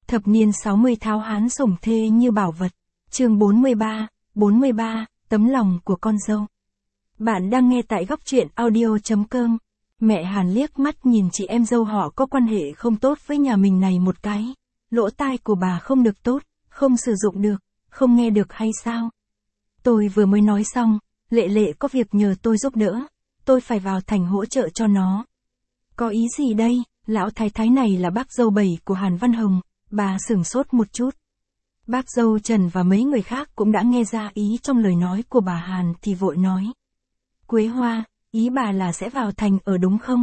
Thập niên 60 tháo hán sủng thê như bảo vật. Chương 43, tấm lòng của con dâu. Bạn đang nghe tại góc truyện audio.com. Mẹ Hàn liếc mắt nhìn chị em dâu họ có quan hệ không tốt với nhà mình này một cái. Lỗ tai của bà không được tốt, không sử dụng được, không nghe được hay sao? Tôi vừa mới nói xong, Lệ Lệ có việc nhờ tôi giúp đỡ. Tôi phải vào thành hỗ trợ cho nó. Có ý gì đây? Lão thái thái này là bác dâu 7 của Hàn Văn Hồng. Bà sửng sốt một chút. Bác dâu Trần và mấy người khác cũng đã nghe ra ý trong lời nói của bà Hàn thì vội nói. Quế Hoa, ý bà là sẽ vào thành ở đúng không?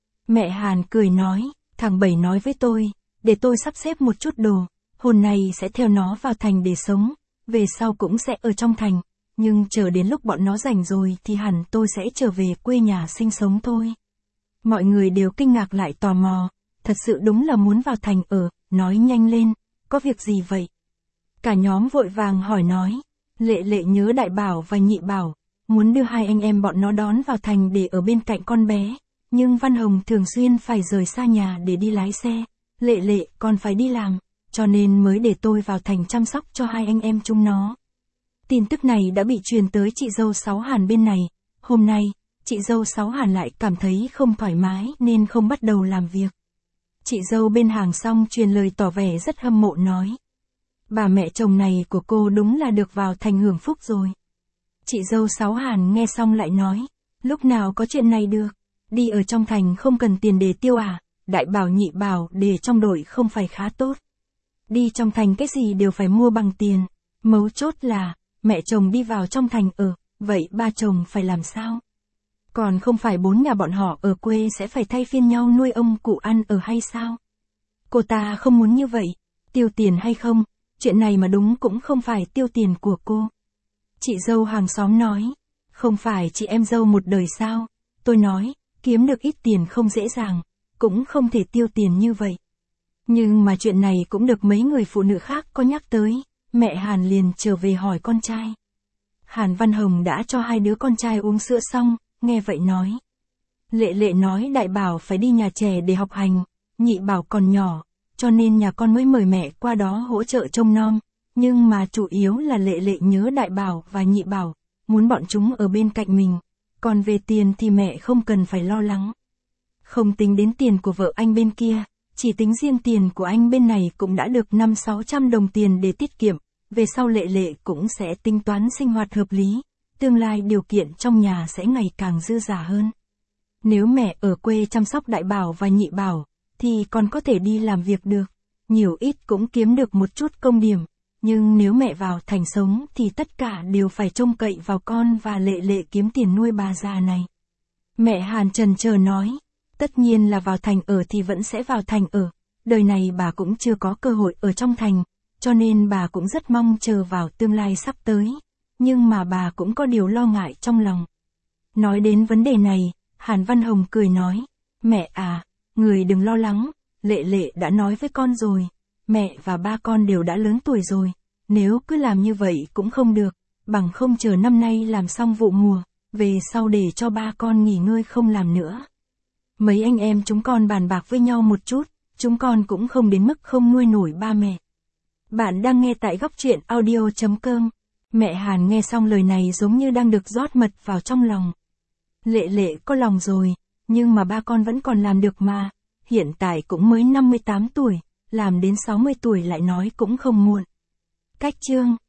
Mẹ Hàn cười nói, thằng Bảy nói với tôi, để tôi sắp xếp một chút đồ, hôm nay sẽ theo nó vào thành để sống, về sau cũng sẽ ở trong thành, nhưng chờ đến lúc bọn nó rảnh rồi thì hẳn tôi sẽ trở về quê nhà sinh sống thôi. Mọi người đều kinh ngạc lại tò mò, thật sự đúng là muốn vào thành ở, nói nhanh lên, có việc gì vậy? Cả nhóm vội vàng hỏi nói, Lệ Lệ nhớ Đại Bảo và Nhị Bảo, muốn đưa hai anh em bọn nó đón vào thành để ở bên cạnh con bé, nhưng Văn Hồng thường xuyên phải rời xa nhà để đi lái xe, Lệ Lệ còn phải đi làm, cho nên mới để tôi vào thành chăm sóc cho hai anh em chúng nó. Tin tức này đã bị truyền tới chị dâu Sáu Hàn bên này, hôm nay, chị dâu Sáu Hàn lại cảm thấy không thoải mái nên không bắt đầu làm việc. Chị dâu bên hàng xong truyền lời tỏ vẻ rất hâm mộ nói. Bà mẹ chồng này của cô đúng là được vào thành hưởng phúc rồi. Chị dâu Sáu Hàn nghe xong lại nói, lúc nào có chuyện này được, đi ở trong thành không cần tiền để tiêu à, Đại Bảo Nhị Bảo để trong đội không phải khá tốt. Đi trong thành cái gì đều phải mua bằng tiền, mấu chốt là, mẹ chồng đi vào trong thành ở, vậy ba chồng phải làm sao? Còn không phải bốn nhà bọn họ ở quê sẽ phải thay phiên nhau nuôi ông cụ ăn ở hay sao? Cô ta không muốn như vậy, tiêu tiền hay không, chuyện này mà đúng cũng không phải tiêu tiền của cô. Chị dâu hàng xóm nói, không phải chị em dâu một đời sao? Tôi nói, kiếm được ít tiền không dễ dàng, cũng không thể tiêu tiền như vậy. Nhưng mà chuyện này cũng được mấy người phụ nữ khác có nhắc tới, mẹ Hàn liền trở về hỏi con trai. Hàn Văn Hồng đã cho hai đứa con trai uống sữa xong, nghe vậy nói. Lệ Lệ nói Đại Bảo phải đi nhà trẻ để học hành, Nhị Bảo còn nhỏ, cho nên nhà con mới mời mẹ qua đó hỗ trợ trông nom, nhưng mà chủ yếu là Lệ Lệ nhớ Đại Bảo và Nhị Bảo, muốn bọn chúng ở bên cạnh mình, còn về tiền thì mẹ không cần phải lo lắng. Không tính đến tiền của vợ anh bên kia, chỉ tính riêng tiền của anh bên này cũng đã được 500-600 đồng tiền để tiết kiệm, về sau Lệ Lệ cũng sẽ tính toán sinh hoạt hợp lý, tương lai điều kiện trong nhà sẽ ngày càng dư dả hơn. Nếu mẹ ở quê chăm sóc Đại Bảo và Nhị Bảo, thì còn có thể đi làm việc được, nhiều ít cũng kiếm được một chút công điểm, nhưng nếu mẹ vào thành sống thì tất cả đều phải trông cậy vào con và Lệ Lệ kiếm tiền nuôi bà già này. Mẹ Hàn chần chờ nói, tất nhiên là vào thành ở thì vẫn sẽ vào thành ở, đời này bà cũng chưa có cơ hội ở trong thành, cho nên bà cũng rất mong chờ vào tương lai sắp tới, nhưng mà bà cũng có điều lo ngại trong lòng. Nói đến vấn đề này, Hàn Văn Hồng cười nói, mẹ à, người đừng lo lắng, Lệ Lệ đã nói với con rồi, mẹ và ba con đều đã lớn tuổi rồi, nếu cứ làm như vậy cũng không được, bằng không chờ năm nay làm xong vụ mùa, về sau để cho ba con nghỉ ngơi không làm nữa. Mấy anh em chúng con bàn bạc với nhau một chút, chúng con cũng không đến mức không nuôi nổi ba mẹ. Bạn đang nghe tại góc truyện audio.com. Mẹ Hàn nghe xong lời này giống như đang được rót mật vào trong lòng. Lệ Lệ có lòng rồi, nhưng mà ba con vẫn còn làm được mà, hiện tại cũng mới 58 tuổi, làm đến 60 tuổi lại nói cũng không muộn. Cách chương